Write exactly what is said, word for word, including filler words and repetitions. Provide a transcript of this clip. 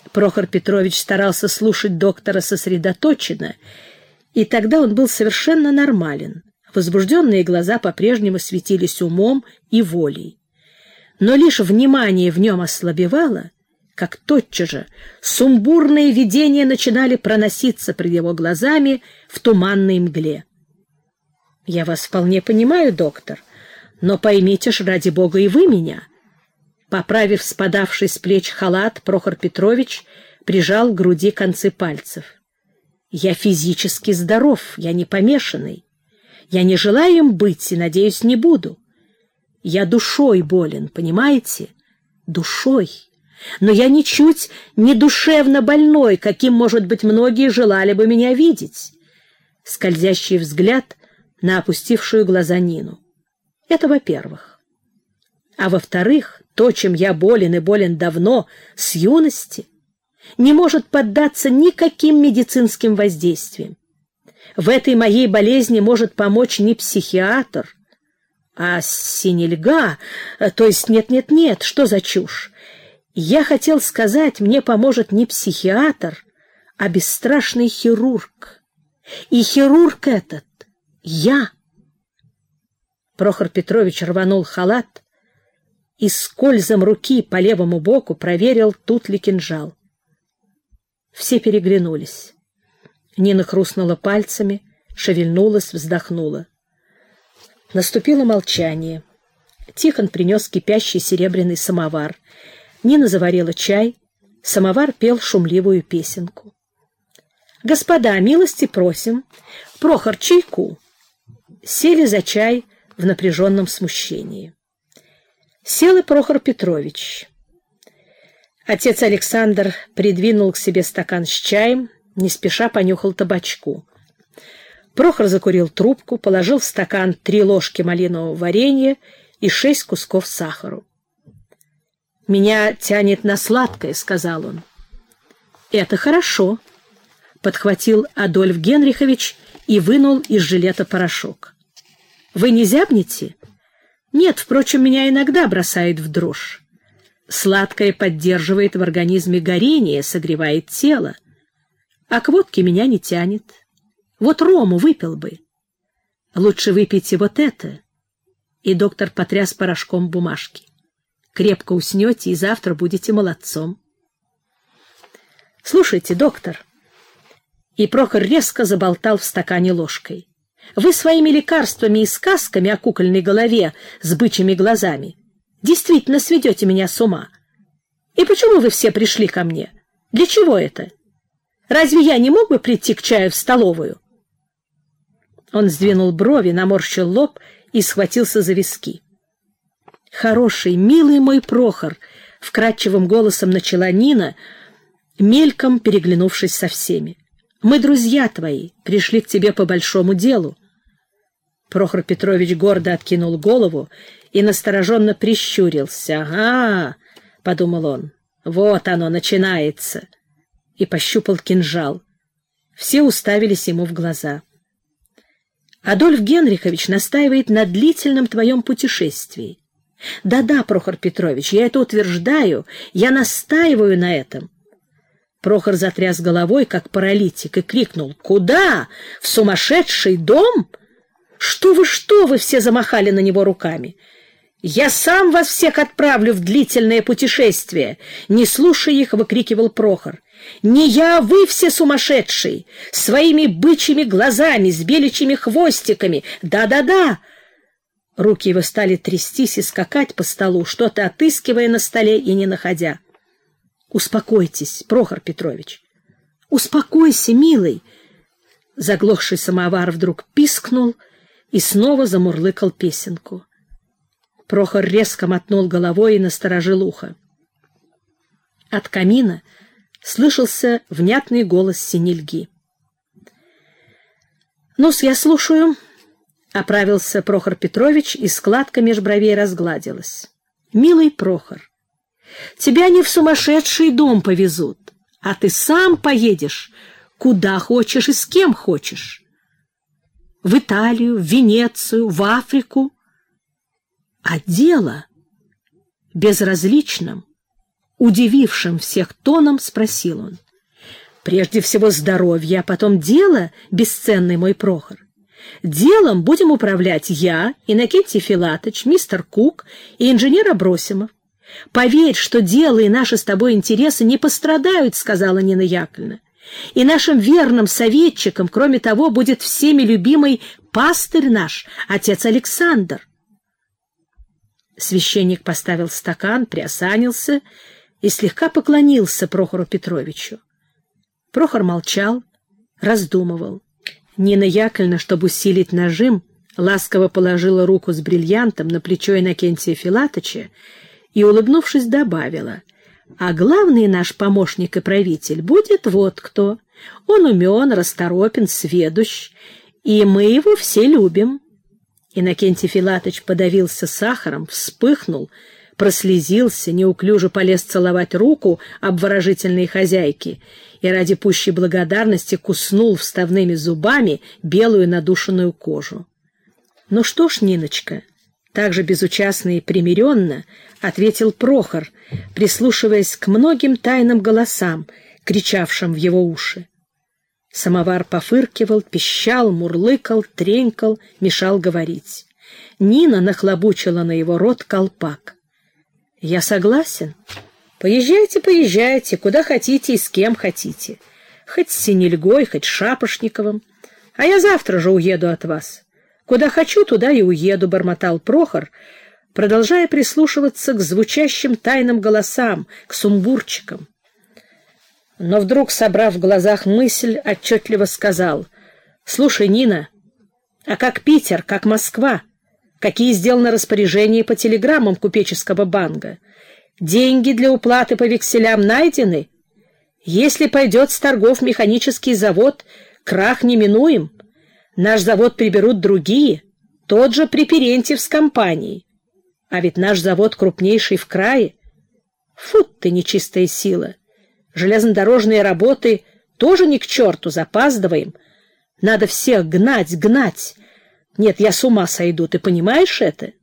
Прохор Петрович старался слушать доктора сосредоточенно, и тогда он был совершенно нормален. Возбужденные глаза по-прежнему светились умом и волей. Но лишь внимание в нем ослабевало, как тотчас же сумбурные видения начинали проноситься пред его глазами в туманной мгле. «Я вас вполне понимаю, доктор, но поймите ж, ради бога, и вы меня». Поправив спадавший с плеч халат, Прохор Петрович прижал к груди концы пальцев. «Я физически здоров, я не помешанный. Я не желаю им быть и, надеюсь, не буду. Я душой болен, понимаете? Душой. Но я ничуть не душевно больной, каким, может быть, многие желали бы меня видеть». Скользящий взгляд на опустившую глаза Нину. Это во-первых. А во-вторых, то, чем я болен и болен давно, с юности, не может поддаться никаким медицинским воздействиям. В этой моей болезни может помочь не психиатр, а синельга, то есть нет-нет-нет, что за чушь? Я хотел сказать, мне поможет не психиатр, а бесстрашный хирург. И хирург этот — я. Прохор Петрович рванул халат и скользом руки по левому боку проверил, тут ли кинжал. Все переглянулись. Нина хрустнула пальцами, шевельнулась, вздохнула. Наступило молчание. Тихон принес кипящий серебряный самовар. Нина заварила чай. Самовар пел шумливую песенку. «Господа, милости просим. Прохор, чайку». Сели за чай в напряженном смущении. Сел и Прохор Петрович. Отец Александр придвинул к себе стакан с чаем, не спеша понюхал табачку. Прохор закурил трубку, положил в стакан три ложки малинового варенья и шесть кусков сахару. «Меня тянет на сладкое», — сказал он. «Это хорошо», — подхватил Адольф Генрихович и вынул из жилета порошок. «Вы не зябнете?» «Нет, впрочем, меня иногда бросает в дрожь. Сладкое поддерживает в организме горение, согревает тело. А к водке меня не тянет. Вот рому выпил бы. Лучше выпейте вот это». И доктор потряс порошком бумажки. «Крепко уснете, и завтра будете молодцом». «Слушайте, доктор». И Прохор резко заболтал в стакане ложкой. «Вы своими лекарствами и сказками о кукольной голове с бычьими глазами действительно сведете меня с ума. И почему вы все пришли ко мне? Для чего это? Разве я не мог бы прийти к чаю в столовую?» Он сдвинул брови, наморщил лоб и схватился за виски. «Хороший, милый мой Прохор», — вкрадчивым голосом начала Нина, мельком переглянувшись со всеми. «Мы друзья твои, пришли к тебе по большому делу». Прохор Петрович гордо откинул голову и настороженно прищурился. «Ага», — подумал он, — «вот оно начинается», и пощупал кинжал. Все уставились ему в глаза. «Адольф Генрихович настаивает на длительном твоем путешествии». «Да-да, Прохор Петрович, я это утверждаю, я настаиваю на этом». Прохор затряс головой, как паралитик, и крикнул: «Куда? В сумасшедший дом? Что вы, что вы!» — все замахали на него руками. «Я сам вас всех отправлю в длительное путешествие!» Не слушая их, выкрикивал Прохор. «Не я, а вы все сумасшедшие! Своими бычьими глазами, с беличьими хвостиками! Да-да-да!» Руки его стали трястись и скакать по столу, что-то отыскивая на столе и не находя. «Успокойтесь, Прохор Петрович! Успокойся, милый!» Заглохший самовар вдруг пискнул и снова замурлыкал песенку. Прохор резко мотнул головой и насторожил ухо. От камина слышался внятный голос синельги. «Ну-с, я слушаю», — оправился Прохор Петрович, и складка меж бровей разгладилась. «Милый Прохор, тебя не в сумасшедший дом повезут, а ты сам поедешь, куда хочешь и с кем хочешь. В Италию, в Венецию, в Африку. А дело безразличным Удивившим всех тоном спросил он. «Прежде всего здоровье, а потом дело, бесценный мой Прохор. Делом будем управлять я, Иннокентий Филатыч, мистер Кук и инженер Абросимов. Поверь, что дело и наши с тобой интересы не пострадают, — сказала Нина Яковлевна. И нашим верным советчиком, кроме того, будет всеми любимый пастырь наш, отец Александр». Священник поставил стакан, приосанился и слегка поклонился Прохору Петровичу. Прохор молчал, раздумывал. Нина Яковлевна, чтобы усилить нажим, ласково положила руку с бриллиантом на плечо Иннокентия Филатыча и, улыбнувшись, добавила: «А главный наш помощник и правитель будет вот кто. Он умен, расторопен, сведущ, и мы его все любим». Иннокентий Филатыч подавился сахаром, вспыхнул, прослезился, неуклюже полез целовать руку обворожительной хозяйки и ради пущей благодарности куснул вставными зубами белую надушенную кожу. «Ну что ж, Ниночка», — также безучастно и примиренно ответил Прохор, прислушиваясь к многим тайным голосам, кричавшим в его уши. Самовар пофыркивал, пищал, мурлыкал, тренькал, мешал говорить. Нина нахлобучила на его рот колпак. «Я согласен. Поезжайте, поезжайте, куда хотите и с кем хотите. Хоть с Синельгой, хоть с Шапошниковым. А я завтра же уеду от вас. Куда хочу, туда и уеду», — бормотал Прохор, продолжая прислушиваться к звучащим тайным голосам, к сумбурчикам. Но вдруг, собрав в глазах мысль, отчетливо сказал: «Слушай, Нина, а как Питер, как Москва? Какие сделаны распоряжения по телеграммам купеческого банка? Деньги для уплаты по векселям найдены? Если пойдет с торгов механический завод, крах неминуем. Наш завод приберут другие, тот же Припирентьев с компанией. А ведь наш завод крупнейший в крае. Фу ты, нечистая сила! Железнодорожные работы тоже ни к черту, запаздываем. Надо всех гнать, гнать. Нет, я с ума сойду, ты понимаешь это?»